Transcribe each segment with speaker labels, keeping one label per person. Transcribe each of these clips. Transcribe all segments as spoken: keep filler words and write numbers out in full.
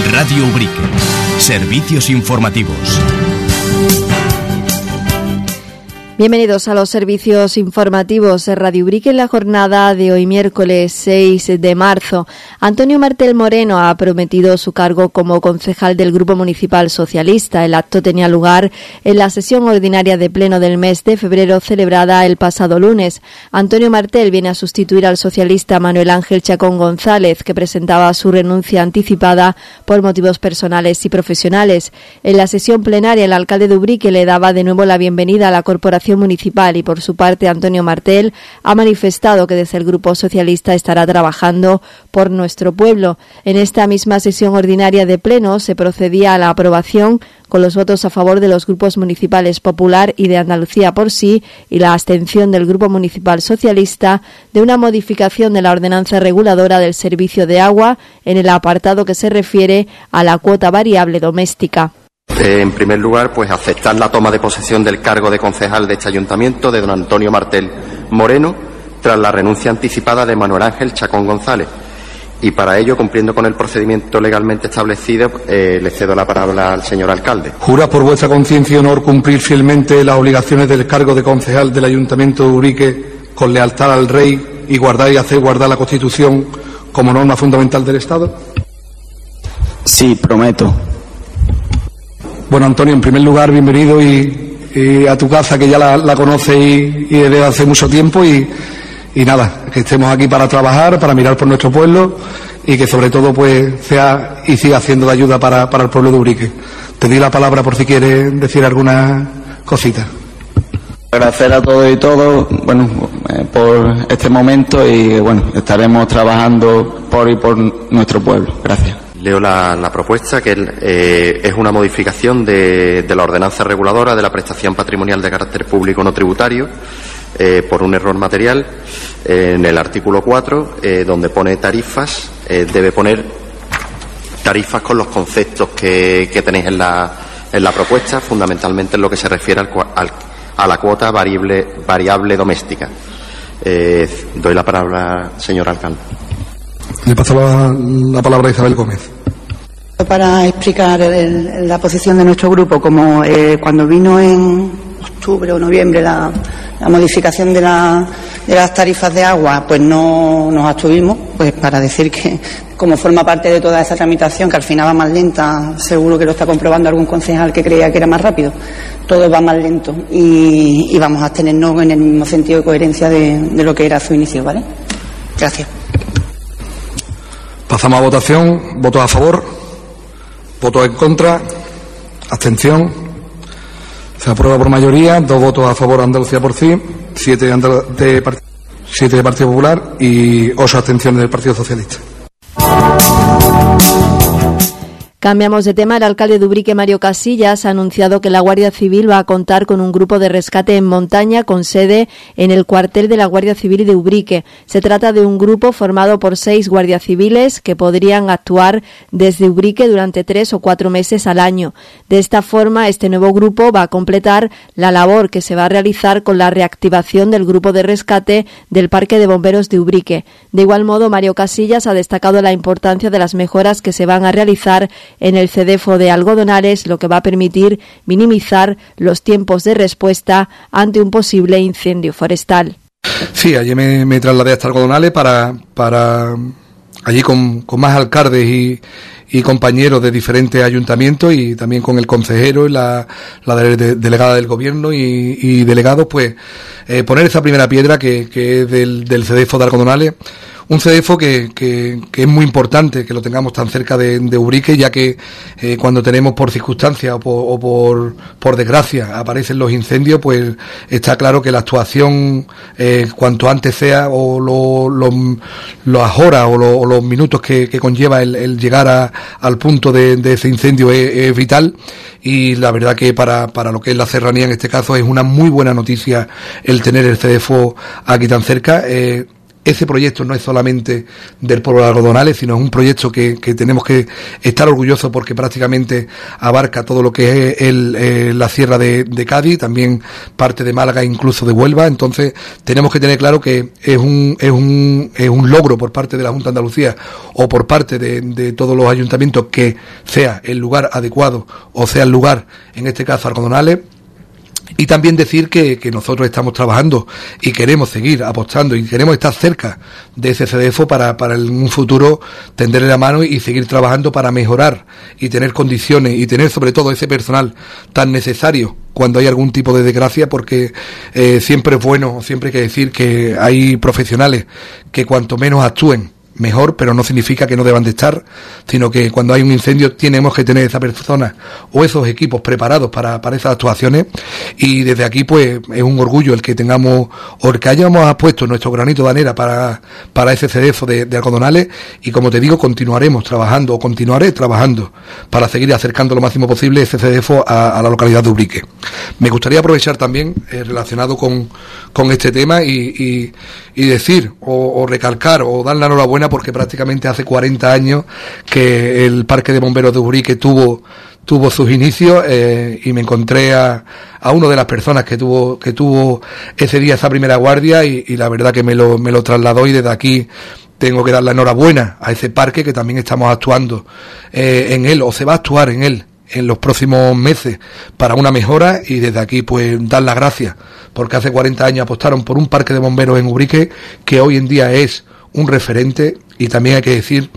Speaker 1: Radio Ubrique. Servicios informativos.
Speaker 2: Bienvenidos a los servicios informativos de Radio Ubrique en la jornada de hoy miércoles seis de marzo. Antonio Martel Moreno ha prometido su cargo como concejal del Grupo Municipal Socialista. El acto tenía lugar en la sesión ordinaria de pleno del mes de febrero celebrada el pasado lunes. Antonio Martel viene a sustituir al socialista Manuel Ángel Chacón González, que presentaba su renuncia anticipada por motivos personales y profesionales. En la sesión plenaria, el alcalde de Ubrique le daba de nuevo la bienvenida a la corporación municipal y por su parte Antonio Martel ha manifestado que desde el Grupo Socialista estará trabajando por nuestro pueblo. En esta misma sesión ordinaria de pleno se procedía a la aprobación con los votos a favor de los grupos municipales Popular y de Andalucía por sí y la abstención del Grupo Municipal Socialista de una modificación de la ordenanza reguladora del servicio de agua en el apartado que se refiere a la cuota variable doméstica.
Speaker 3: En primer lugar, pues aceptar la toma de posesión del cargo de concejal de este ayuntamiento de don Antonio Martel Moreno tras la renuncia anticipada de Manuel Ángel Chacón González. Y para ello, cumpliendo con el procedimiento legalmente establecido, eh, le cedo la palabra al señor alcalde.
Speaker 4: ¿Jura por vuestra conciencia y honor cumplir fielmente las obligaciones del cargo de concejal del ayuntamiento de Ubrique con lealtad al rey y guardar y hacer guardar la Constitución como norma fundamental del Estado?
Speaker 5: Sí, prometo.
Speaker 4: Bueno, Antonio, en primer lugar, bienvenido y, y a tu casa, que ya la, la conoces y, y desde hace mucho tiempo y, y nada, que estemos aquí para trabajar, para mirar por nuestro pueblo y que sobre todo pues sea y siga siendo de ayuda para, para el pueblo de Ubrique. Te doy la palabra por si quieres decir alguna cosita.
Speaker 5: Agradecer a todos y todos, bueno, eh, por este momento y bueno, estaremos trabajando por y por nuestro pueblo. Gracias.
Speaker 3: Leo la, la propuesta, que eh, es una modificación de, de la ordenanza reguladora de la prestación patrimonial de carácter público no tributario eh, por un error material. Eh, en el artículo cuatro, eh, donde pone tarifas, eh, debe poner tarifas con los conceptos que, que tenéis en la, en la propuesta, fundamentalmente en lo que se refiere al, al, a la cuota variable, variable doméstica. Eh, doy la palabra al señor alcalde.
Speaker 4: Le paso la, la palabra a Isabel Gómez.
Speaker 6: Para explicar el, la posición de nuestro grupo, como eh, cuando vino en octubre o noviembre la, la modificación de, la, de las tarifas de agua, pues no nos abstuvimos, pues para decir que como forma parte de toda esa tramitación, que al final va más lenta, seguro que lo está comprobando algún concejal que creía que era más rápido, todo va más lento y, y vamos a abstenernos en el mismo sentido de coherencia de, de lo que era su inicio, ¿vale? Gracias.
Speaker 4: Pasamos a votación. ¿Votos a favor? ¿Votos en contra? ¿Abstención? Se aprueba por mayoría. Dos votos a favor, Andalucía por sí, siete de, Andal- de, siete de Partido Popular y ocho abstenciones del Partido Socialista.
Speaker 2: Cambiamos de tema. El alcalde de Ubrique, Mario Casillas, ha anunciado que la Guardia Civil va a contar con un grupo de rescate en montaña con sede en el cuartel de la Guardia Civil de Ubrique. Se trata de un grupo formado por seis guardias civiles que podrían actuar desde Ubrique durante tres o cuatro meses al año. De esta forma, este nuevo grupo va a completar la labor que se va a realizar con la reactivación del grupo de rescate del Parque de Bomberos de Ubrique. De igual modo, Mario Casillas ha destacado la importancia de las mejoras que se van a realizar en el CEDEFO de Algodonales, lo que va a permitir minimizar los tiempos de respuesta ante un posible incendio forestal.
Speaker 4: Sí, allí me, me trasladé hasta Algodonales para, para allí con, con más alcaldes y, y compañeros de diferentes ayuntamientos y también con el consejero y la, la de, de, delegada del gobierno y, y delegados, pues eh, poner esa primera piedra que, que es del, del CEDEFO de Algodonales. Un CEDEFO que, que, que es muy importante que lo tengamos tan cerca de, de Ubrique, ya que eh, cuando tenemos por circunstancias o por, o por, por desgracia aparecen los incendios, pues está claro que la actuación eh, cuanto antes sea o lo, lo, las horas o, lo, o los minutos que, que conlleva el, el llegar a, al punto de, de ese incendio es, es vital. Y la verdad que para, para lo que es la serranía en este caso es una muy buena noticia el tener el CEDEFO aquí tan cerca. Eh, ese proyecto no es solamente del pueblo de Algodonales, sino es un proyecto que, que tenemos que estar orgullosos porque prácticamente abarca todo lo que es el, eh, la sierra de, de Cádiz, también parte de Málaga, incluso de Huelva. Entonces tenemos que tener claro que es un, es un, es un logro por parte de la Junta de Andalucía o por parte de, de todos los ayuntamientos que sea el lugar adecuado o sea el lugar, en este caso Algodonales. Y también decir que, que nosotros estamos trabajando y queremos seguir apostando y queremos estar cerca de ese CEDEFO para, para en un futuro tenderle la mano y seguir trabajando para mejorar y tener condiciones y tener sobre todo ese personal tan necesario cuando hay algún tipo de desgracia, porque eh, siempre es bueno, siempre hay que decir que hay profesionales que cuanto menos actúen mejor, pero no significa que no deban de estar, sino que cuando hay un incendio tenemos que tener esa persona o esos equipos preparados para, para esas actuaciones. Y desde aquí pues es un orgullo el que tengamos o el que hayamos puesto nuestro granito de arena para, para ese CEDEFO de, de Algodonales, y como te digo, continuaremos trabajando o continuaré trabajando para seguir acercando lo máximo posible ese CEDEFO a, a la localidad de Ubrique. Me gustaría aprovechar también eh, relacionado con, con este tema y, y, y decir o, o recalcar o dar la enhorabuena, porque prácticamente hace cuarenta años que el Parque de Bomberos de Ubrique tuvo tuvo sus inicios eh, y me encontré a, a una de las personas que tuvo que tuvo ese día esa primera guardia y, y la verdad que me lo, me lo trasladó, y desde aquí tengo que dar la enhorabuena a ese parque, que también estamos actuando eh, en él, o se va a actuar en él en los próximos meses para una mejora, y desde aquí pues dar las gracias, porque hace cuarenta años apostaron por un parque de bomberos en Ubrique que hoy en día es un referente. Y también hay que decir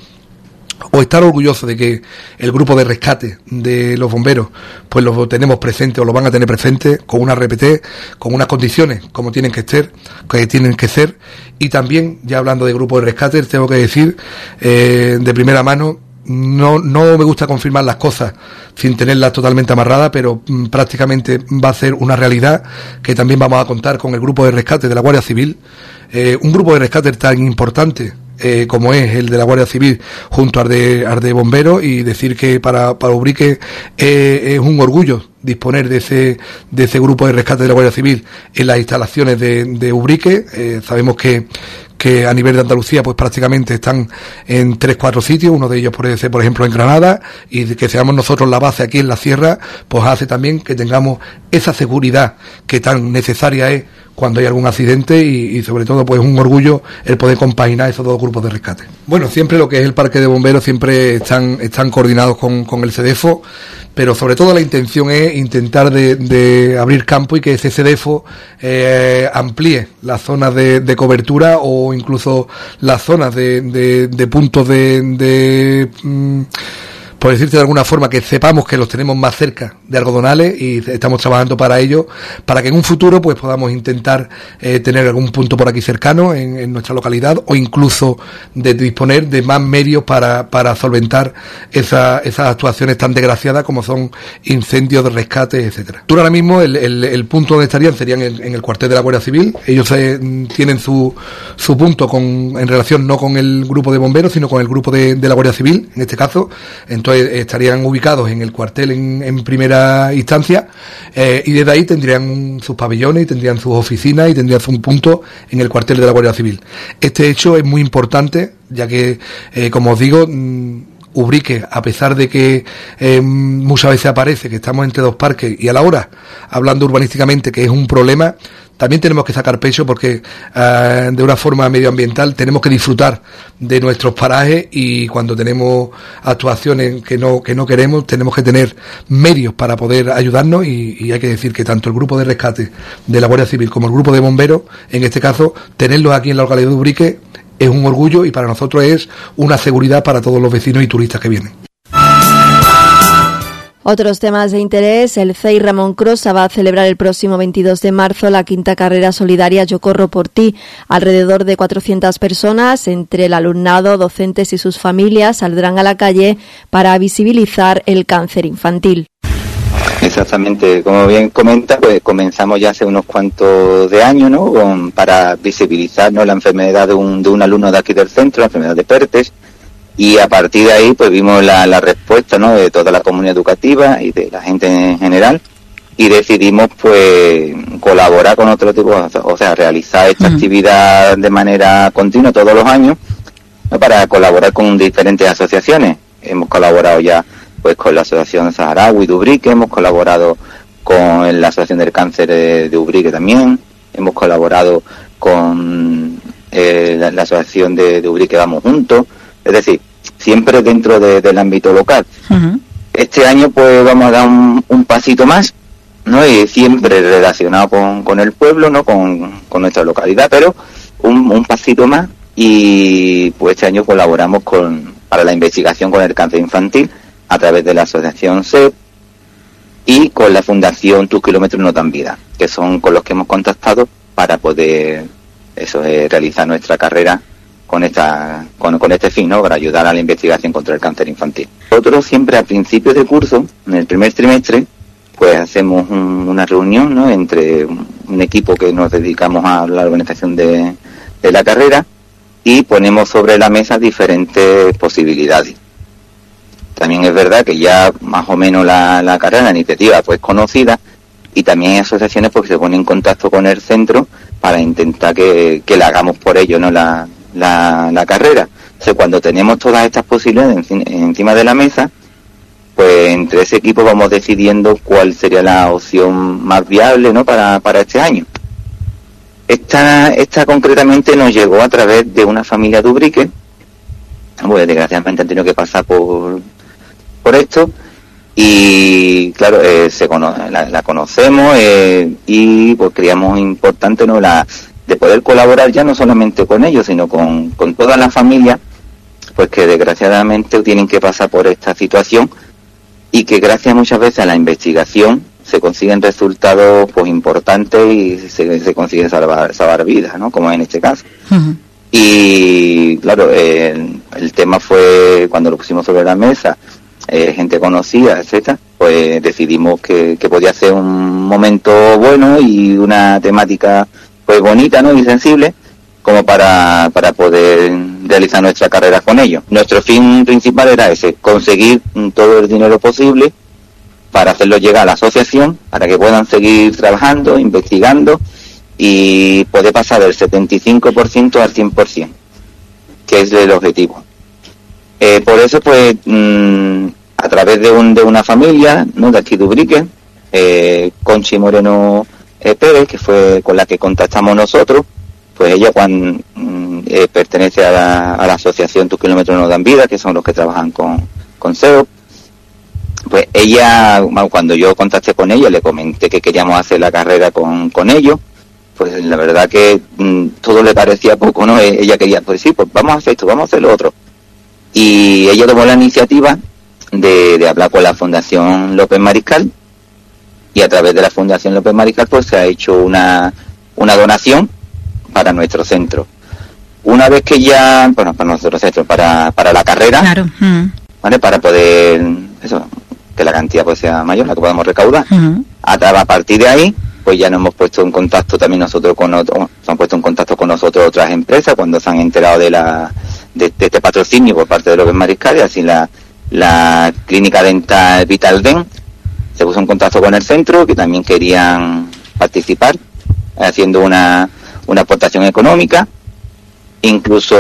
Speaker 4: o estar orgulloso de que el grupo de rescate de los bomberos pues lo tenemos presente o lo van a tener presente con una R P T, con unas condiciones como tienen que ser, que tienen que ser. Y también, ya hablando de grupo de rescate, tengo que decir eh, de primera mano, no no me gusta confirmar las cosas sin tenerlas totalmente amarradas, pero mm, prácticamente va a ser una realidad, que también vamos a contar con el grupo de rescate de la Guardia Civil, eh, un grupo de rescate tan importante Eh, como es el de la Guardia Civil junto al de, al de Bomberos, y decir que para, para Ubrique eh, es un orgullo disponer de ese de ese grupo de rescate de la Guardia Civil en las instalaciones de, de Ubrique. Eh, sabemos que que a nivel de Andalucía pues prácticamente están en tres, cuatro sitios, uno de ellos puede ser por ejemplo en Granada, y que seamos nosotros la base aquí en la sierra pues hace también que tengamos esa seguridad que tan necesaria es cuando hay algún accidente, y, y sobre todo pues un orgullo el poder compaginar esos dos grupos de rescate. Bueno, siempre lo que es el parque de bomberos siempre están están coordinados con, con el CEDEFO, pero sobre todo la intención es intentar de, de abrir campo y que ese CEDEFO eh, amplíe las zonas de, de cobertura o incluso las zonas de, de, de puntos de, de mmm, por decirte de alguna forma, que sepamos que los tenemos más cerca de Algodonales, y estamos trabajando para ello, para que en un futuro pues podamos intentar eh, tener algún punto por aquí cercano en, en nuestra localidad, o incluso de disponer de más medios para, para solventar esa, esas actuaciones tan desgraciadas como son incendios, de rescate, etcétera. Ahora mismo el, el, el punto donde estarían serían en, en el cuartel de la Guardia Civil. Ellos eh, tienen su, su punto con, en relación no con el grupo de bomberos, sino con el grupo de, de la Guardia Civil, en este caso. Entonces estarían ubicados en el cuartel en, en primera instancia, eh, y desde ahí tendrían sus pabellones y tendrían sus oficinas y tendrían un punto en el cuartel de la Guardia Civil. Este hecho es muy importante, ya que, eh, como os digo, mmm, Ubrique, a pesar de que eh, muchas veces aparece que estamos entre dos parques, y a la hora, hablando urbanísticamente, que es un problema, también tenemos que sacar pecho porque eh, de una forma medioambiental tenemos que disfrutar de nuestros parajes, y cuando tenemos actuaciones que no que no queremos tenemos que tener medios para poder ayudarnos, y, y hay que decir que tanto el grupo de rescate de la Guardia Civil como el grupo de bomberos, en este caso, tenerlos aquí en la localidad de Ubrique es un orgullo, y para nosotros es una seguridad para todos los vecinos y turistas que vienen.
Speaker 2: Otros temas de interés: el C E I Ramón Crosa va a celebrar el próximo veintidós de marzo la quinta carrera solidaria Yo Corro por Ti. Alrededor de cuatrocientas personas, entre el alumnado, docentes y sus familias, saldrán a la calle para visibilizar el cáncer infantil.
Speaker 7: Exactamente, como bien comenta, pues comenzamos ya hace unos cuantos de años, ¿no? Con, para visibilizar, ¿no?, la enfermedad de un, de un alumno de aquí del centro, la enfermedad de Pertes. Y a partir de ahí pues vimos la, la respuesta, ¿no?, de toda la comunidad educativa y de la gente en general, y decidimos pues colaborar con otro tipo, o sea, realizar esta uh-huh. actividad de manera continua todos los años, ¿no? Para colaborar con diferentes asociaciones. Hemos colaborado ya pues con la Asociación Saharaui de Ubrique, hemos colaborado con la Asociación del Cáncer de, de Ubrique también, hemos colaborado con eh, la, la Asociación de, de Ubrique Vamos Juntos, es decir, siempre dentro de, del ámbito local. Uh-huh. Este año pues vamos a dar un, un pasito más, ¿no? Y siempre relacionado con, con el pueblo, ¿no? Con, con nuestra localidad, pero un, un pasito más, y pues este año colaboramos con para la investigación con el cáncer infantil a través de la asociación S E P y con la Fundación Tus Kilómetros No Dan Vida, que son con los que hemos contactado para poder eso eh, realizar nuestra carrera con esta con, con este fin, ¿no? Para ayudar a la investigación contra el cáncer infantil. Nosotros siempre a principios de curso, en el primer trimestre, pues hacemos un, una reunión, ¿no? Entre un equipo que nos dedicamos a la organización de, de la carrera, y ponemos sobre la mesa diferentes posibilidades. También es verdad que ya más o menos la, la carrera, la iniciativa pues conocida, y también hay asociaciones pues que se ponen en contacto con el centro para intentar que, que la hagamos por ello, ¿no? La, la, la carrera. Entonces, cuando tenemos todas estas posibilidades en, encima de la mesa, pues entre ese equipo vamos decidiendo cuál sería la opción más viable, ¿no? Para, para este año. Esta, esta concretamente nos llegó a través de una familia de Ubrique, pues desgraciadamente han tenido que pasar por, por esto, y claro, eh, se cono- la, la conocemos eh, y pues creíamos importante, ¿no? La, de poder colaborar ya no solamente con ellos, sino con, con toda la familia, pues que desgraciadamente tienen que pasar por esta situación, y que gracias muchas veces a la investigación se consiguen resultados pues importantes y se, se consigue salvar, salvar vidas, ¿no? Como en este caso. Uh-huh. Y claro, eh, el tema fue cuando lo pusimos sobre la mesa, eh, gente conocida, etcétera, pues decidimos que, que podía ser un momento bueno y una temática pues bonita, ¿no? Y sensible, como para, para poder realizar nuestra carrera con ellos. Nuestro fin principal era ese, conseguir todo el dinero posible para hacerlo llegar a la asociación, para que puedan seguir trabajando, investigando, y poder pasar del setenta y cinco por ciento al cien por ciento, que es el objetivo. Eh, por eso, pues, mmm, a través de, un, de una familia, ¿no? De aquí de Ubrique, eh, Conchi Moreno eh, Pérez, que fue con la que contactamos nosotros, pues ella cuando, mmm, eh, pertenece a la, a la asociación Tus Kilómetros No Dan Vida, que son los que trabajan con, con S E O. Pues ella, cuando yo contacté con ella, le comenté que queríamos hacer la carrera con, con ellos, pues la verdad que mmm, todo le parecía poco, ¿no? Ella quería, pues sí, pues vamos a hacer esto, vamos a hacer lo otro. Y ella tomó la iniciativa de, de hablar con la Fundación López Mariscal, y a través de la Fundación López Mariscal pues se ha hecho una, una donación para nuestro centro. Una vez que ya, bueno, para nuestro centro, para, para la carrera,
Speaker 8: claro. mm. ¿vale?
Speaker 7: Para poder, eso, que la cantidad pues sea mayor, la que podamos recaudar. Uh-huh. A, a partir de ahí, pues ya nos hemos puesto en contacto también nosotros con otros, se han puesto en contacto con nosotros otras empresas cuando se han enterado de la de, de este patrocinio por parte de López Mariscal, y así la, la clínica dental Vital Den se puso en contacto con el centro, que también querían participar haciendo una, una aportación económica. Incluso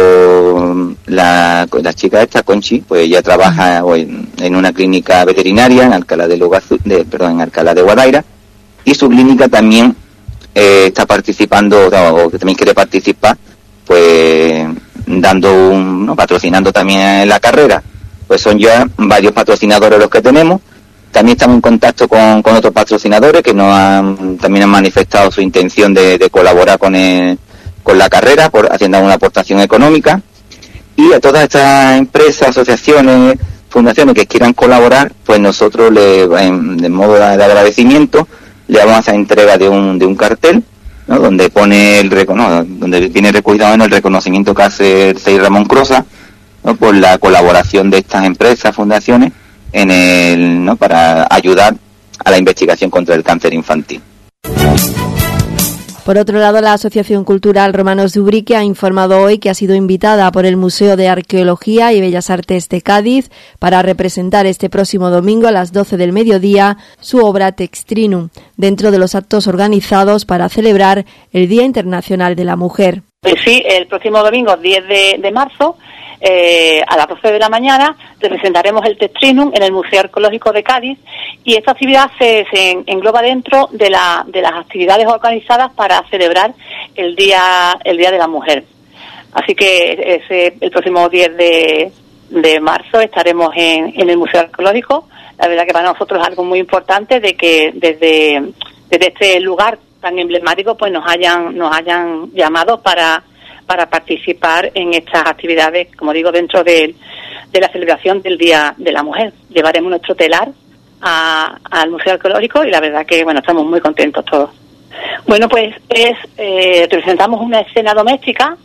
Speaker 7: la, la chica esta, Conchi, pues ella trabaja en, en una clínica veterinaria en Alcalá de, Logazu, de perdón, en Alcalá de Guadaira, y su clínica también eh, está participando, o, o que también quiere participar, pues dando un, ¿no? patrocinando también la carrera. Pues son ya varios patrocinadores los que tenemos. También estamos en contacto con, con otros patrocinadores que nos han, también han manifestado su intención de, de colaborar con el con la carrera, por haciendo una aportación económica. Y a todas estas empresas, asociaciones, fundaciones que quieran colaborar, pues nosotros le, en, de modo de agradecimiento, le vamos a hacer entrega de un de un cartel, ¿no? Donde pone el recono, donde viene recogido en el reconocimiento que hace el C I Ramón Crosa, ¿no? Por la colaboración de estas empresas, fundaciones, en el, ¿no? Para ayudar a la investigación contra el cáncer infantil.
Speaker 2: Por otro lado, la Asociación Cultural Romanos de Ubrique ha informado hoy que ha sido invitada por el Museo de Arqueología y Bellas Artes de Cádiz para representar este próximo domingo a las doce del mediodía su obra Textrinum, dentro de los actos organizados para celebrar el Día Internacional de la Mujer.
Speaker 8: Pues sí, el próximo domingo, diez de marzo, eh, a las doce de la mañana, representaremos el Textrinum en el Museo Arqueológico de Cádiz, y esta actividad se, se engloba dentro de, la, de las actividades organizadas para celebrar el Día el Día de la Mujer. Así que ese, el próximo diez de marzo estaremos en, en el Museo Arqueológico. La verdad que para nosotros es algo muy importante de que desde, desde este lugar tan emblemático pues nos hayan nos hayan llamado para para participar en estas actividades, como digo, dentro de, de la celebración del Día de la Mujer. Llevaremos nuestro telar a, al Museo Arqueológico y la verdad que, bueno, estamos muy contentos todos. Bueno, pues es eh, representamos una escena doméstica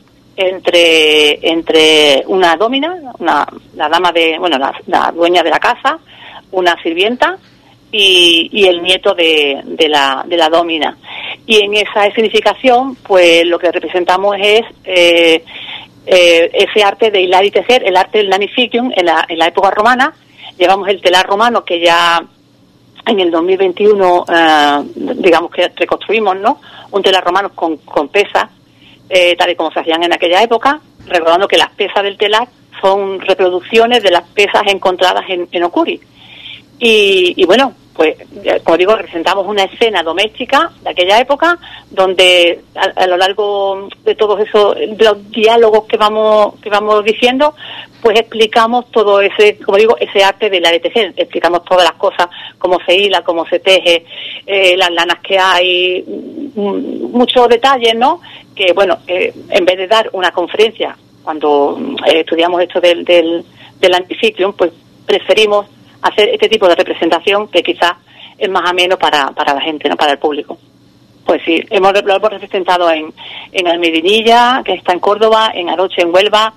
Speaker 8: entre entre una dómina, una, la dama de, bueno, la, la dueña de la casa, una sirvienta y, y el nieto de, de la de la dómina. Y en esa escenificación, pues lo que representamos es eh, eh, ese arte de hilar y tejer, el arte del nanificium en la, en la época romana. Llevamos el telar romano que ya en el dos mil veintiuno, eh, digamos que reconstruimos, ¿no? Un telar romano con, con pesas, eh, tal y como se hacían en aquella época, recordando que las pesas del telar son reproducciones de las pesas encontradas en, en Ocuri. Y, y bueno, pues como digo, representamos una escena doméstica de aquella época donde a, a lo largo de todos esos de los diálogos que vamos que vamos diciendo, pues explicamos todo ese, como digo, ese arte de la de tejer, explicamos todas las cosas, cómo se hila, cómo se teje, eh, las lanas que hay, muchos detalles, ¿no? Que bueno, eh, en vez de dar una conferencia cuando eh, estudiamos esto del del, del anticiclón, pues preferimos hacer este tipo de representación que quizás es más ameno para, para la gente, no para el público. Pues sí, hemos, lo hemos representado en, en Almedinilla, que está en Córdoba, en Aroche, en Huelva,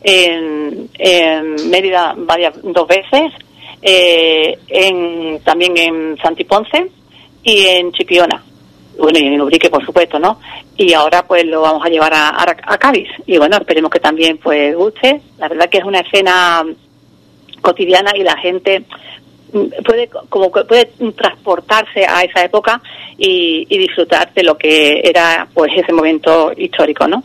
Speaker 8: en, en Mérida varias dos veces, eh, en, también en Santiponce y en Chipiona. Bueno, y en Ubrique, por supuesto, ¿no? Y ahora pues lo vamos a llevar a, a, a Cádiz. Y bueno, esperemos que también pues guste. La verdad que es una escena cotidiana y la gente puede como puede transportarse a esa época y, y disfrutar de lo que era pues ese momento histórico, ¿no?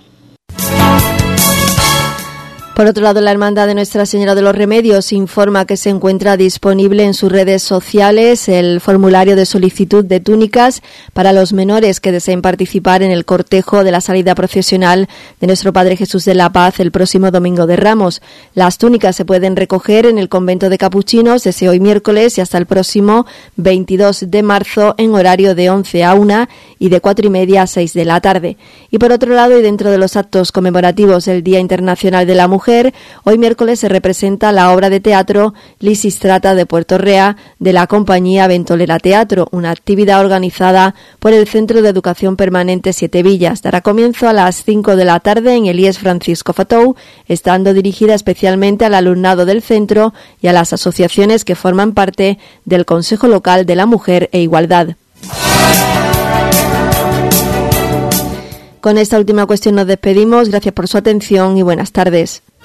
Speaker 2: Por otro lado, la Hermandad de Nuestra Señora de los Remedios informa que se encuentra disponible en sus redes sociales el formulario de solicitud de túnicas para los menores que deseen participar en el cortejo de la salida procesional de Nuestro Padre Jesús de la Paz el próximo Domingo de Ramos. Las túnicas se pueden recoger en el convento de Capuchinos desde hoy miércoles y hasta el próximo veintidós de marzo en horario de once a una y de cuatro y media a seis de la tarde. Y por otro lado, y dentro de los actos conmemorativos del Día Internacional de la Mujer, hoy miércoles se representa la obra de teatro Lisistrata de Puerto Real de la compañía Ventolera Teatro, una actividad organizada por el Centro de Educación Permanente Siete Villas. Dará comienzo a las cinco de la tarde en el I E S Francisco Fatou, estando dirigida especialmente al alumnado del centro y a las asociaciones que forman parte del Consejo Local de la Mujer e Igualdad. Con esta última cuestión nos despedimos. Gracias por su atención y buenas tardes.